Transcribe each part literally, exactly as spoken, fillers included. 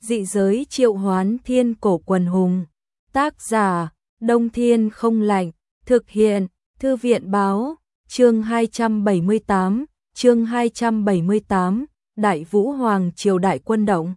Dị giới triệu hoán thiên cổ quần hùng. Tác giả, Đông Thiên không lạnh. Thực hiện, Thư viện báo. Chương hai trăm bảy mươi tám, chương hai trăm bảy mươi tám, Đại Vũ Hoàng triều đại quân động.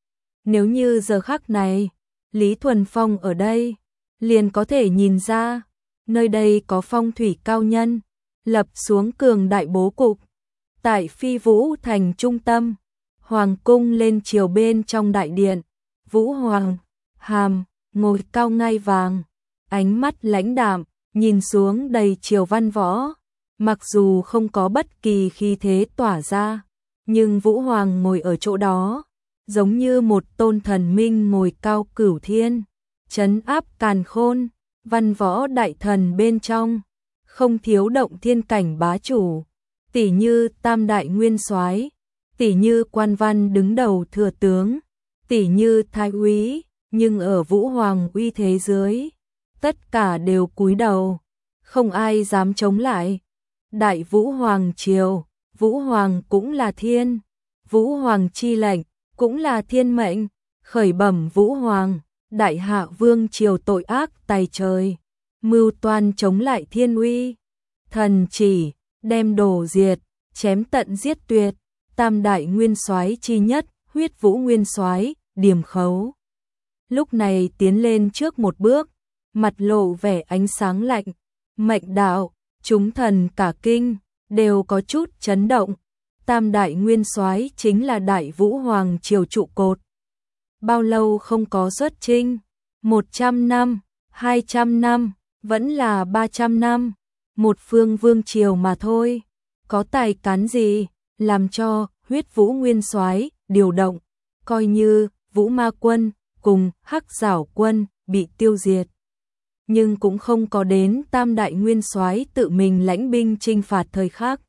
Nếu như giờ khắc này, Lý Thuần Phong ở đây, liền có thể nhìn ra, nơi đây có phong thủy cao nhân, lập xuống cường đại bố cục. Tại Phi Vũ thành trung tâm, Hoàng cung lên triều bên trong đại điện, Vũ Hoàng, hàm, ngồi cao ngai vàng, ánh mắt lãnh đạm, nhìn xuống đầy triều văn võ. Mặc dù không có bất kỳ khí thế tỏa ra, nhưng Vũ Hoàng ngồi ở chỗ đó, giống như một tôn thần minh ngồi cao cửu thiên, trấn áp càn khôn, văn võ đại thần bên trong, không thiếu động thiên cảnh bá chủ, tỷ như tam đại nguyên soái, tỷ như quan văn đứng đầu thừa tướng, tỷ như thái úy, nhưng ở Vũ Hoàng uy thế dưới, tất cả đều cúi đầu, không ai dám chống lại. Đại Vũ Hoàng triều, Vũ Hoàng cũng là thiên, Vũ Hoàng chi lệnh, cũng là thiên mệnh, khởi bẩm Vũ Hoàng, đại hạ vương triều tội ác tày trời, mưu toan chống lại thiên uy, thần chỉ, đem đổ diệt, chém tận giết tuyệt, tam đại nguyên soái chi nhất, Huyết Vũ nguyên soái, Điềm Khấu. Lúc này tiến lên trước một bước, mặt lộ vẻ ánh sáng lạnh, mệnh đạo, chúng thần cả kinh, đều có chút chấn động. Tam đại nguyên soái chính là Đại Vũ Hoàng triều trụ cột. Bao lâu không có xuất chinh? một trăm năm, hai trăm năm, vẫn là ba trăm năm. Một phương vương triều mà thôi. Có tài cán gì, làm cho Huyết Vũ nguyên soái điều động, coi như Vũ Ma quân cùng Hắc Giảo quân bị tiêu diệt. Nhưng cũng không có đến tam đại nguyên soái tự mình lãnh binh chinh phạt thời khắc.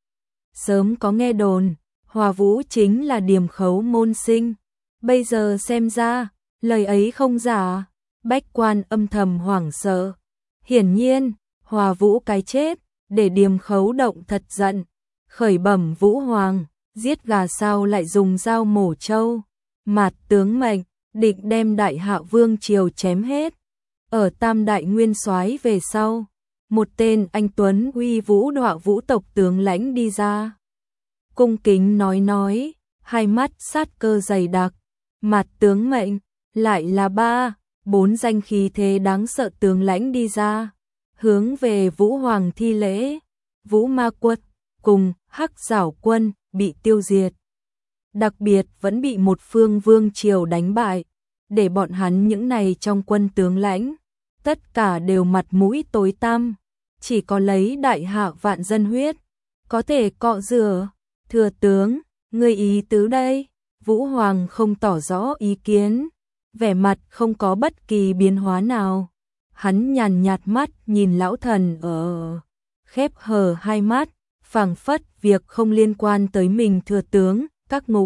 Sớm có nghe đồn, Hòa Vũ chính là Điềm Khấu môn sinh, bây giờ xem ra, lời ấy không giả. Bách quan âm thầm hoảng sợ. Hiển nhiên, Hòa Vũ cái chết, để Điềm Khấu động thật giận, khởi bẩm Vũ Hoàng, giết gà sao lại dùng dao mổ trâu, mạt tướng mệnh, định đem đại hạ vương triều chém hết. Ở tam đại nguyên soái về sau, một tên anh tuấn uy vũ đọa vũ tộc tướng lãnh đi ra. Cung kính nói nói, hai mắt sát cơ dày đặc, mặt tướng mệnh, lại là ba, bốn danh khí thế đáng sợ tướng lãnh đi ra, hướng về Vũ Hoàng thi lễ. Vũ Ma quân cùng Hắc Giảo quân bị tiêu diệt. Đặc biệt vẫn bị một phương vương triều đánh bại, để bọn hắn những này trong quân tướng lãnh tất cả đều mặt mũi tối tăm, chỉ có lấy đại hạ vạn dân huyết, có thể cọ rửa. Thừa tướng, ngươi ý tứ đây? Vũ Hoàng không tỏ rõ ý kiến, vẻ mặt không có bất kỳ biến hóa nào. Hắn nhàn nhạt mắt nhìn lão thần ở, khép hờ hai mắt, phảng phất việc không liên quan tới mình. Thừa tướng, các ngục.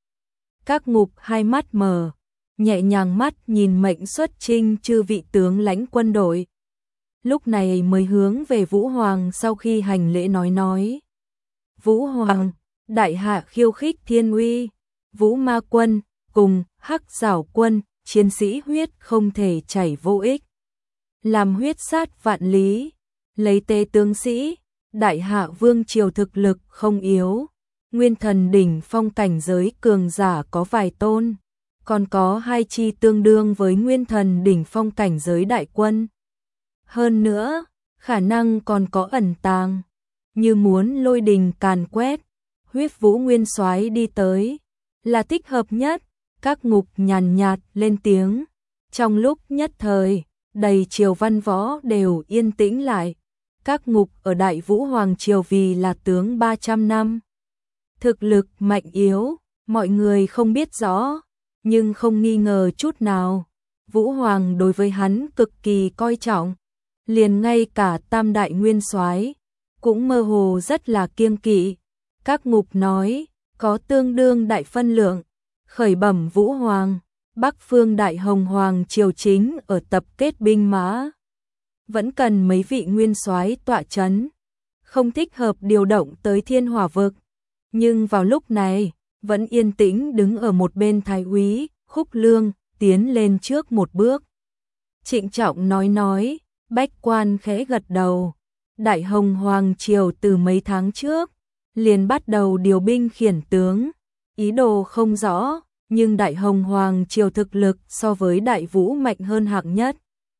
Các ngục hai mắt mở, nhẹ nhàng mắt nhìn mệnh xuất chinh chư vị tướng lãnh quân đội. Lúc này mới hướng về Vũ Hoàng sau khi hành lễ nói nói. Vũ Hoàng, đại hạ khiêu khích thiên uy, Vũ Ma quân cùng Hắc Giảo quân, chiến sĩ huyết không thể chảy vô ích. Làm huyết sát vạn lý, lấy tế tướng sĩ, đại hạ vương triều thực lực không yếu. Nguyên thần đỉnh phong cảnh giới cường giả có vài tôn, còn có hai chi tương đương với nguyên thần đỉnh phong cảnh giới đại quân. Hơn nữa, khả năng còn có ẩn tàng, như muốn lôi đình càn quét, Huyết Vũ nguyên soái đi tới, là thích hợp nhất. Các ngục nhàn nhạt lên tiếng. Trong lúc nhất thời, đầy triều văn võ đều yên tĩnh lại. Các ngục ở Đại Vũ Hoàng triều vì là tướng ba trăm năm. Thực lực mạnh yếu, mọi người không biết rõ, nhưng không nghi ngờ chút nào. Vũ Hoàng đối với hắn cực kỳ coi trọng, liền ngay cả tam đại nguyên soái cũng mơ hồ rất là kiêng kỵ. Các ngục nói, có tương đương đại phân lượng, khởi bẩm Vũ Hoàng, Bắc phương Đại Hồng Hoàng triều chính ở tập kết binh mã, vẫn cần mấy vị nguyên soái tọa chấn, không thích hợp điều động tới Thiên Hỏa vực. Nhưng vào lúc này, vẫn yên tĩnh đứng ở một bên thái úy, Khúc Lương tiến lên trước một bước. Trịnh trọng nói nói, bách quan khẽ gật đầu. Đại Hồng Hoàng Triều từ mấy tháng trước, liền bắt đầu điều binh khiển tướng. Ý đồ không rõ, nhưng Đại Hồng Hoàng Triều thực lực so với Đại Vũ mạnh hơn hạng nhất.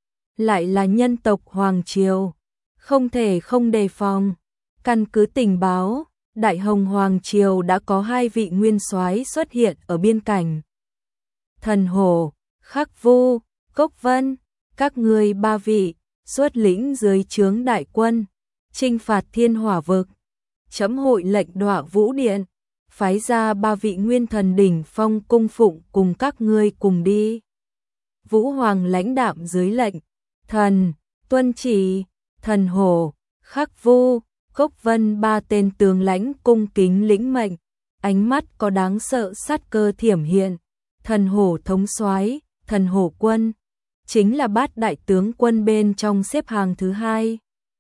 Lại là nhân tộc Hoàng Triều, không thể không đề phòng. Căn cứ tình báo, Đại Hồng Hoàng Triều đã có hai vị nguyên soái xuất hiện ở biên cảnh. Thần Hổ, Khắc Vu, Cốc Vân, các ngươi ba vị, xuất lĩnh dưới trướng đại quân, chinh phạt Thiên Hỏa vực. Chấm hội lệnh Đọa Vũ Điện, phái ra ba vị nguyên thần đỉnh phong cung phụng cùng các ngươi cùng đi. Vũ Hoàng lãnh đạm dưới lệnh, thần, tuân chỉ. Thần Hổ, Khắc Vu, Cốc Vân ba tên tướng lãnh cung kính lĩnh mệnh, ánh mắt có đáng sợ sát cơ thiểm hiện. Thần Hổ thống soái, Thần Hổ quân, chính là bát đại tướng quân bên trong xếp hàng thứ hai.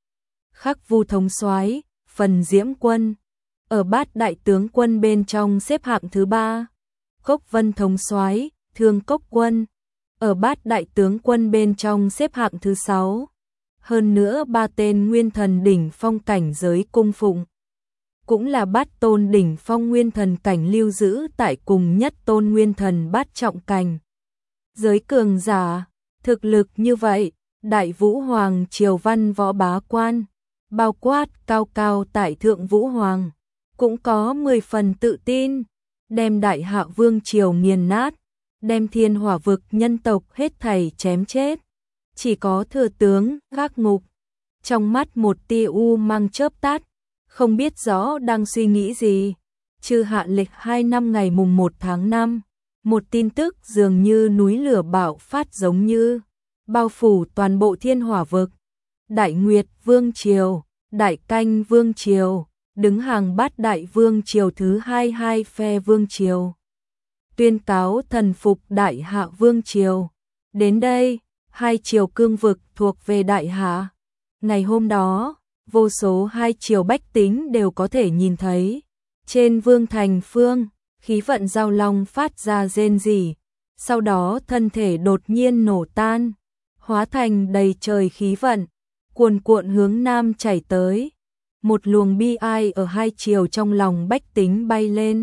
Khắc Vu thống soái, Phần Diễm quân, ở bát đại tướng quân bên trong xếp hạng thứ ba. Cốc Vân thống soái, Thương Cốc quân, ở bát đại tướng quân bên trong xếp hạng thứ sáu. Hơn nữa ba tên nguyên thần đỉnh phong cảnh giới cung phụng, cũng là bát tôn đỉnh phong nguyên thần cảnh lưu giữ tại cùng nhất tôn nguyên thần bát trọng cảnh. Giới cường giả, thực lực như vậy, Đại Vũ Hoàng Triều văn võ bá quan, bao quát cao cao tại Thượng Vũ Hoàng, cũng có mười phần tự tin, đem Đại Hạ Vương Triều nghiền nát, đem Thiên Hỏa vực nhân tộc hết thảy chém chết. Chỉ có thừa tướng gác ngục, trong mắt một tia u mang chớp tắt, không biết rõ đang suy nghĩ gì. Trừ hạ lịch hai năm ngày mùng một tháng năm, một tin tức dường như núi lửa bạo phát giống như bao phủ toàn bộ Thiên Hỏa vực. Đại Nguyệt Vương Triều, Đại Canh Vương Triều, đứng hàng bát đại Vương Triều thứ hai hai phe Vương Triều. Tuyên cáo thần phục Đại Hạ Vương Triều. Đến đây, hai triều cương vực thuộc về Đại Hạ. Ngày hôm đó, vô số hai triều bách tính đều có thể nhìn thấy. Trên vương thành phương, khí vận giao long phát ra rên rỉ, sau đó thân thể đột nhiên nổ tan, hóa thành đầy trời khí vận, cuồn cuộn hướng nam chảy tới. Một luồng bi ai ở hai triều trong lòng bách tính bay lên.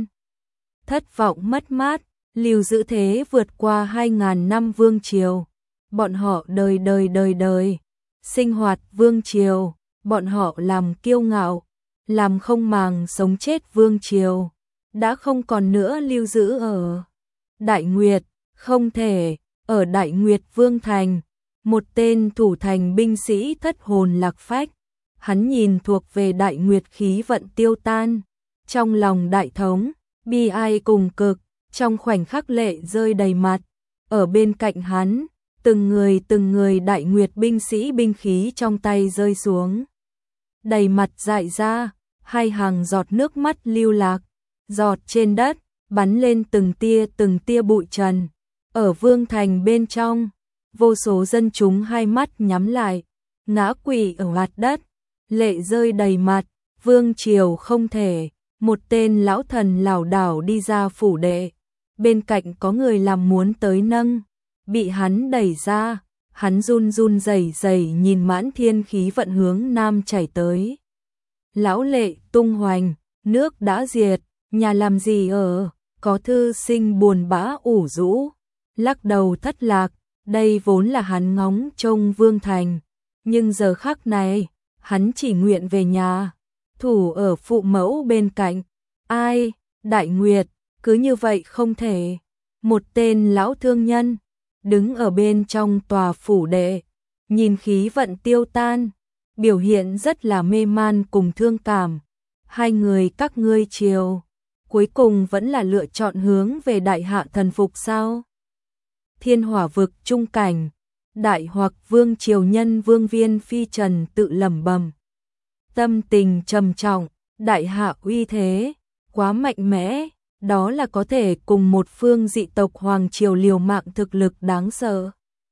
Thất vọng mất mát, lưu giữ thế vượt qua hai ngàn năm vương triều. Bọn họ đời đời đời đời, sinh hoạt vương triều, bọn họ làm kiêu ngạo, làm không màng sống chết vương triều, đã không còn nữa lưu giữ ở Đại Nguyệt, không thể, ở Đại Nguyệt Vương Thành, một tên thủ thành binh sĩ thất hồn lạc phách, hắn nhìn thuộc về Đại Nguyệt khí vận tiêu tan, trong lòng đại thống, bi ai cùng cực, trong khoảnh khắc lệ rơi đầy mặt, ở bên cạnh hắn, từng người từng người Đại Nguyệt binh sĩ binh khí trong tay rơi xuống. Đầy mặt dại ra, hai hàng giọt nước mắt lưu lạc, giọt trên đất, bắn lên từng tia từng tia bụi trần. Ở vương thành bên trong, vô số dân chúng hai mắt nhắm lại, ngã quỵ ở mặt đất, lệ rơi đầy mặt, vương triều không thể. Một tên lão thần lảo đảo đi ra phủ đệ, bên cạnh có người làm muốn tới nâng, bị hắn đẩy ra, hắn run run rẩy rẩy nhìn mãn thiên khí vận hướng nam chảy tới. Lão lệ tung hoành, nước đã diệt, nhà làm gì ở, có thư sinh buồn bã ủ rũ, lắc đầu thất lạc, đây vốn là hắn ngóng trông vương thành, nhưng giờ khắc này, hắn chỉ nguyện về nhà, thủ ở phụ mẫu bên cạnh. Ai, Đại Nguyệt, cứ như vậy không thể. Một tên lão thương nhân, đứng ở bên trong tòa phủ đệ, nhìn khí vận tiêu tan, biểu hiện rất là mê man cùng thương cảm. Hai người các ngươi triều, cuối cùng vẫn là lựa chọn hướng về Đại Hạ thần phục sao? Thiên Hỏa vực trung cảnh, Đại Hoặc Vương triều nhân Vương Viên Phi Trần tự lẩm bẩm. Tâm tình trầm trọng, Đại Hạ uy thế quá mạnh mẽ, đó là có thể cùng một phương dị tộc hoàng triều liều mạng thực lực đáng sợ.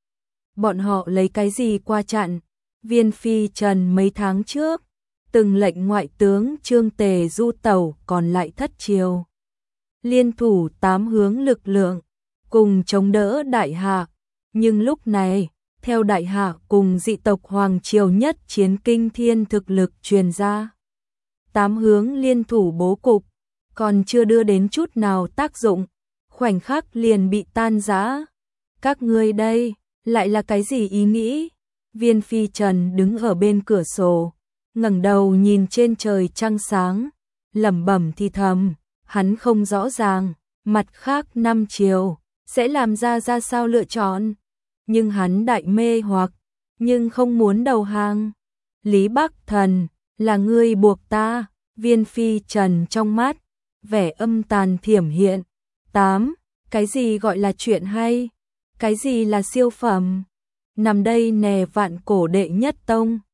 Bọn họ lấy cái gì qua chặn? Viên Phi Trần mấy tháng trước, từng lệnh ngoại tướng Trương Tề du tẩu còn lại thất triều. Liên thủ tám hướng lực lượng, cùng chống đỡ đại hạ. Nhưng lúc này, theo đại hạ cùng dị tộc Hoàng Triều nhất chiến kinh thiên thực lực truyền ra. Tám hướng liên thủ bố cục, còn chưa đưa đến chút nào tác dụng, khoảnh khắc liền bị tan rã. Các ngươi đây, lại là cái gì ý nghĩ? Viên Phi Trần đứng ở bên cửa sổ, ngẩng đầu nhìn trên trời trăng sáng, lẩm bẩm thì thầm, hắn không rõ ràng, mặt khác năm triều sẽ làm ra ra sao lựa chọn, nhưng hắn đại mê hoặc, nhưng không muốn đầu hàng. Lý Bắc Thần, là ngươi buộc ta. Viên Phi Trần trong mắt, vẻ âm tàn thiểm hiện. Tám, cái gì gọi là chuyện hay? Cái gì là siêu phẩm? Nằm đây nè vạn cổ đệ nhất tông,